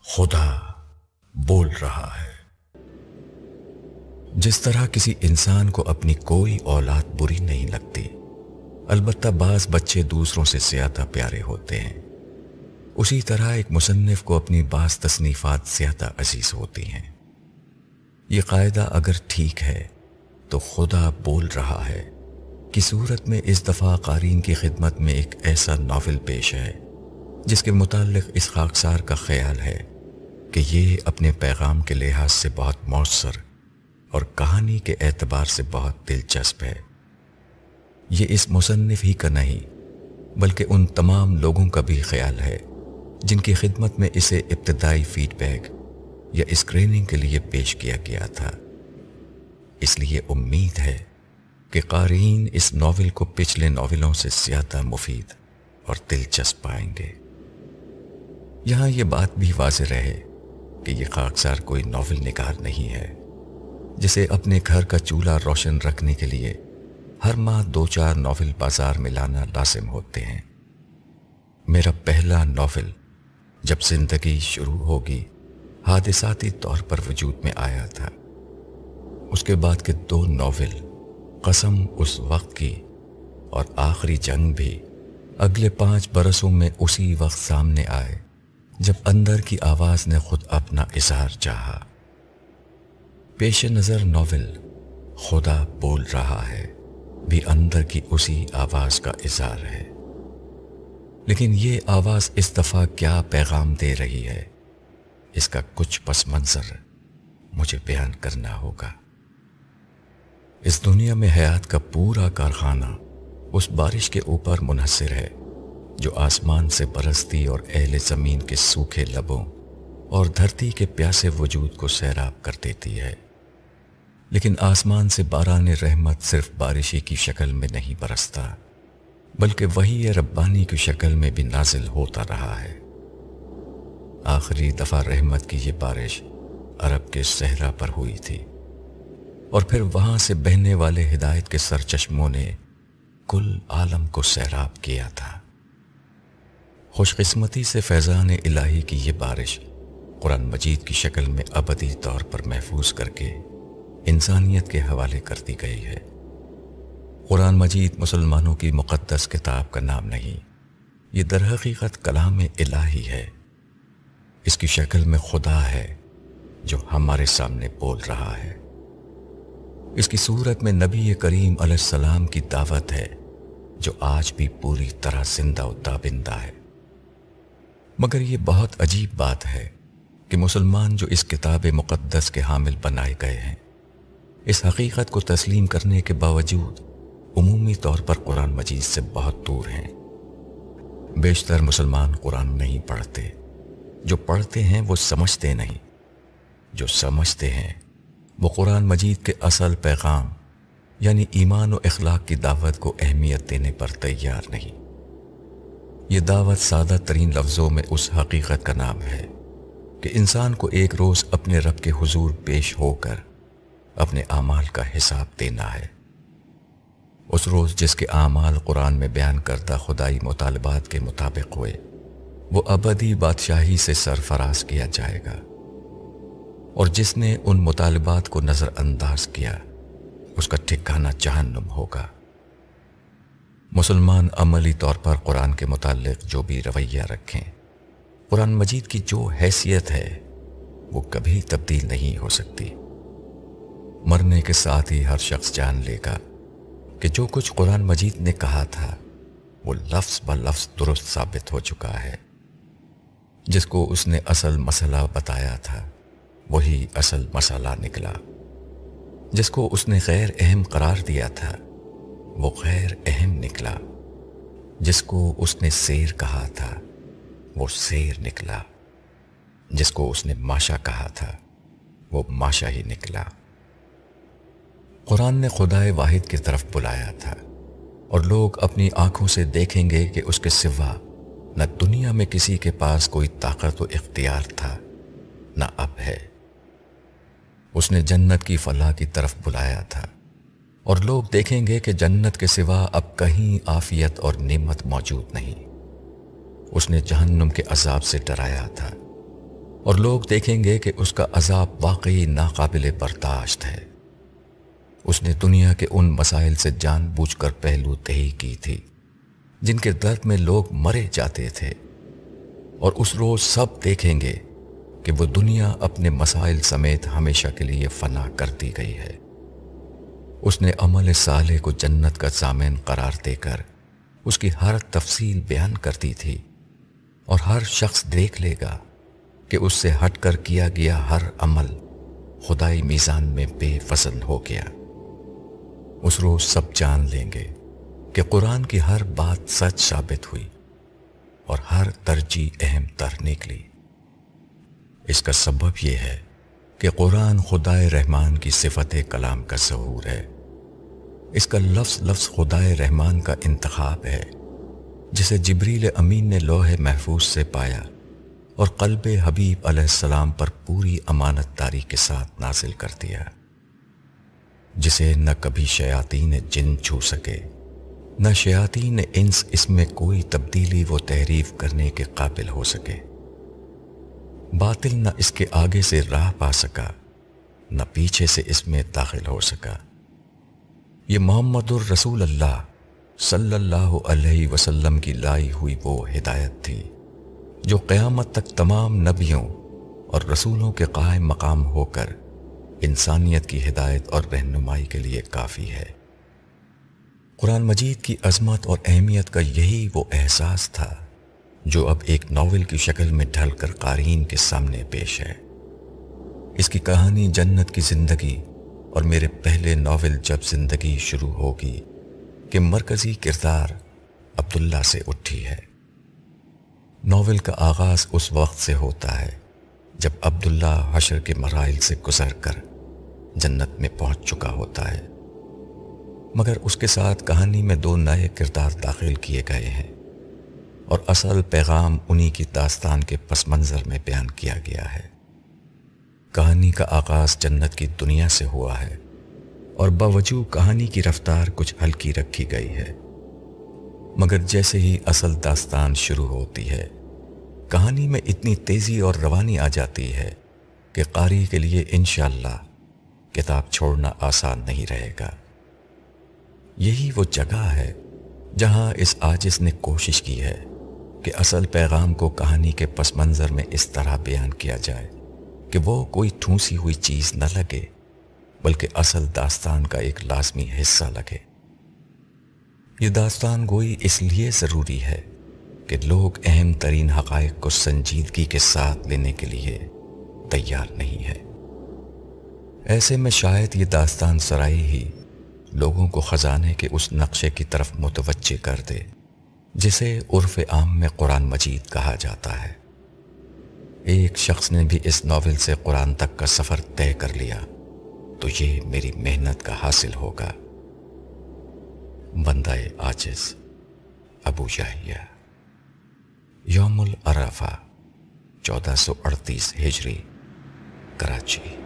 خدا بول رہا ہے۔ جس طرح کسی انسان کو اپنی کوئی اولاد بری نہیں لگتی، البتہ بعض بچے دوسروں سے زیادہ پیارے ہوتے ہیں، اسی طرح ایک مصنف کو اپنی بعض تصنیفات زیادہ عزیز ہوتی ہیں۔ یہ قاعدہ اگر ٹھیک ہے تو خدا بول رہا ہے کی صورت میں اس دفعہ قارئین کی خدمت میں ایک ایسا ناول پیش ہے جس کے متعلق اس خاکسار کا خیال ہے کہ یہ اپنے پیغام کے لحاظ سے بہت مؤثر اور کہانی کے اعتبار سے بہت دلچسپ ہے۔ یہ اس مصنف ہی کا نہیں بلکہ ان تمام لوگوں کا بھی خیال ہے جن کی خدمت میں اسے ابتدائی فیڈ بیک یا اسکریننگ کے لیے پیش کیا گیا تھا۔ اس لیے امید ہے کہ قارئین اس ناول کو پچھلے ناولوں سے زیادہ مفید اور دلچسپ پائیں گے۔ یہاں یہ بات بھی واضح رہے کہ یہ خاکسار کوئی ناول نگار نہیں ہے جسے اپنے گھر کا چولہا روشن رکھنے کے لیے ہر ماہ 2-4 ناول بازار میں لانا لازم ہوتے ہیں۔ میرا پہلا ناول جب زندگی شروع ہوگی حادثاتی طور پر وجود میں آیا تھا۔ اس کے بعد کے 2 ناول قسم اس وقت کی اور آخری جنگ بھی اگلے 5 برسوں میں اسی وقت سامنے آئے جب اندر کی آواز نے خود اپنا اظہار چاہا۔ پیش نظر ناول خدا بول رہا ہے بھی اندر کی اسی آواز کا اظہار ہے، لیکن یہ آواز اس دفعہ کیا پیغام دے رہی ہے، اس کا کچھ پس منظر مجھے بیان کرنا ہوگا۔ اس دنیا میں حیات کا پورا کارخانہ اس بارش کے اوپر منحصر ہے جو آسمان سے برستی اور اہل زمین کے سوکھے لبوں اور دھرتی کے پیاسے وجود کو سیراب کر دیتی ہے، لیکن آسمان سے باران رحمت صرف بارشی کی شکل میں نہیں برستا بلکہ وحی ربانی کی شکل میں بھی نازل ہوتا رہا ہے۔ آخری دفعہ رحمت کی یہ بارش عرب کے صحرا پر ہوئی تھی اور پھر وہاں سے بہنے والے ہدایت کے سرچشموں نے کل عالم کو سیراب کیا تھا۔ خوش قسمتی سے فیضان الہی کی یہ بارش قرآن مجید کی شکل میں ابدی طور پر محفوظ کر کے انسانیت کے حوالے کر دی گئی ہے۔ قرآن مجید مسلمانوں کی مقدس کتاب کا نام نہیں، یہ در حقیقت کلام الہی ہے۔ اس کی شکل میں خدا ہے جو ہمارے سامنے بول رہا ہے۔ اس کی صورت میں نبی کریم علیہ السلام کی دعوت ہے جو آج بھی پوری طرح زندہ و تابندہ ہے۔ مگر یہ بہت عجیب بات ہے کہ مسلمان جو اس کتاب مقدس کے حامل بنائے گئے ہیں، اس حقیقت کو تسلیم کرنے کے باوجود عمومی طور پر قرآن مجید سے بہت دور ہیں۔ بیشتر مسلمان قرآن نہیں پڑھتے، جو پڑھتے ہیں وہ سمجھتے نہیں، جو سمجھتے ہیں وہ قرآن مجید کے اصل پیغام یعنی ایمان و اخلاق کی دعوت کو اہمیت دینے پر تیار نہیں۔ یہ دعوت سادہ ترین لفظوں میں اس حقیقت کا نام ہے کہ انسان کو ایک روز اپنے رب کے حضور پیش ہو کر اپنے اعمال کا حساب دینا ہے۔ اس روز جس کے اعمال قرآن میں بیان کردہ خدائی مطالبات کے مطابق ہوئے، وہ ابدی بادشاہی سے سرفراز کیا جائے گا، اور جس نے ان مطالبات کو نظر انداز کیا اس کا ٹھکانہ جہنم ہوگا۔ مسلمان عملی طور پر قرآن کے متعلق جو بھی رویہ رکھیں، قرآن مجید کی جو حیثیت ہے وہ کبھی تبدیل نہیں ہو سکتی۔ مرنے کے ساتھ ہی ہر شخص جان لے گا کہ جو کچھ قرآن مجید نے کہا تھا وہ لفظ بہ لفظ درست ثابت ہو چکا ہے۔ جس کو اس نے اصل مسئلہ بتایا تھا وہی اصل مسئلہ نکلا، جس کو اس نے غیر اہم قرار دیا تھا وہ غیر اہم نکلا، جس کو اس نے سیر کہا تھا وہ سیر نکلا، جس کو اس نے ماشا کہا تھا وہ ماشا ہی نکلا۔ قرآن نے خدائے واحد کی طرف بلایا تھا، اور لوگ اپنی آنکھوں سے دیکھیں گے کہ اس کے سوا نہ دنیا میں کسی کے پاس کوئی طاقت و اختیار تھا نہ اب ہے۔ اس نے جنت کی فلاح کی طرف بلایا تھا، اور لوگ دیکھیں گے کہ جنت کے سوا اب کہیں عافیت اور نعمت موجود نہیں۔ اس نے جہنم کے عذاب سے ڈرایا تھا، اور لوگ دیکھیں گے کہ اس کا عذاب واقعی ناقابل برداشت ہے۔ اس نے دنیا کے ان مسائل سے جان بوجھ کر پہلو تہی کی تھی جن کے درد میں لوگ مرے جاتے تھے، اور اس روز سب دیکھیں گے کہ وہ دنیا اپنے مسائل سمیت ہمیشہ کے لیے فنا کر دی گئی ہے۔ اس نے عمل صالح کو جنت کا ضامن قرار دے کر اس کی ہر تفصیل بیان کر دی تھی، اور ہر شخص دیکھ لے گا کہ اس سے ہٹ کر کیا گیا ہر عمل خدائی میزان میں بے وزن ہو گیا۔ اس روز سب جان لیں گے کہ قرآن کی ہر بات سچ ثابت ہوئی اور ہر ترجیح اہم تر نکلی۔ اس کا سبب یہ ہے کہ قرآن خدائے رحمان کی صفت کلام کا ظہور ہے۔ اس کا لفظ لفظ خدائے رحمان کا انتخاب ہے، جسے جبریل امین نے لوح محفوظ سے پایا اور قلب حبیب علیہ السلام پر پوری امانت داری کے ساتھ نازل کر دیا، جسے نہ کبھی شیاطین جن چھو سکے، نہ شیاطین انس اس میں کوئی تبدیلی و تحریف کرنے کے قابل ہو سکے۔ باطل نہ اس کے آگے سے راہ پا سکا، نہ پیچھے سے اس میں داخل ہو سکا۔ یہ محمد الرسول اللہ صلی اللہ علیہ وسلم کی لائی ہوئی وہ ہدایت تھی جو قیامت تک تمام نبیوں اور رسولوں کے قائم مقام ہو کر انسانیت کی ہدایت اور رہنمائی کے لیے کافی ہے۔ قرآن مجید کی عظمت اور اہمیت کا یہی وہ احساس تھا جو اب ایک ناول کی شکل میں ڈھل کر قارئین کے سامنے پیش ہے۔ اس کی کہانی جنت کی زندگی اور میرے پہلے ناول جب زندگی شروع ہوگی کہ مرکزی کردار عبداللہ سے اٹھی ہے۔ ناول کا آغاز اس وقت سے ہوتا ہے جب عبداللہ حشر کے مراحل سے گزر کر جنت میں پہنچ چکا ہوتا ہے، مگر اس کے ساتھ کہانی میں دو نئے کردار داخل کیے گئے ہیں، اور اصل پیغام انہی کی داستان کے پس منظر میں بیان کیا گیا ہے۔ کہانی کا آغاز جنت کی دنیا سے ہوا ہے، اور باوجود کہانی کی رفتار کچھ ہلکی رکھی گئی ہے، مگر جیسے ہی اصل داستان شروع ہوتی ہے، کہانی میں اتنی تیزی اور روانی آ جاتی ہے کہ قاری کے لیے انشاءاللہ کتاب چھوڑنا آسان نہیں رہے گا۔ یہی وہ جگہ ہے جہاں اس عاجز نے کوشش کی ہے کہ اصل پیغام کو کہانی کے پس منظر میں اس طرح بیان کیا جائے کہ وہ کوئی ٹھونسی ہوئی چیز نہ لگے، بلکہ اصل داستان کا ایک لازمی حصہ لگے۔ یہ داستان گوئی اس لیے ضروری ہے کہ لوگ اہم ترین حقائق کو سنجیدگی کے ساتھ لینے کے لیے تیار نہیں ہے۔ ایسے میں شاید یہ داستان سرائی ہی لوگوں کو خزانے کے اس نقشے کی طرف متوجہ کر دے جسے عرف عام میں قرآن مجید کہا جاتا ہے۔ ایک شخص نے بھی اس ناول سے قرآن تک کا سفر طے کر لیا تو یہ میری محنت کا حاصل ہوگا۔ بندہ عاجز، ابو یحییٰ، یوم العرفہ 1438 ہجری، کراچی۔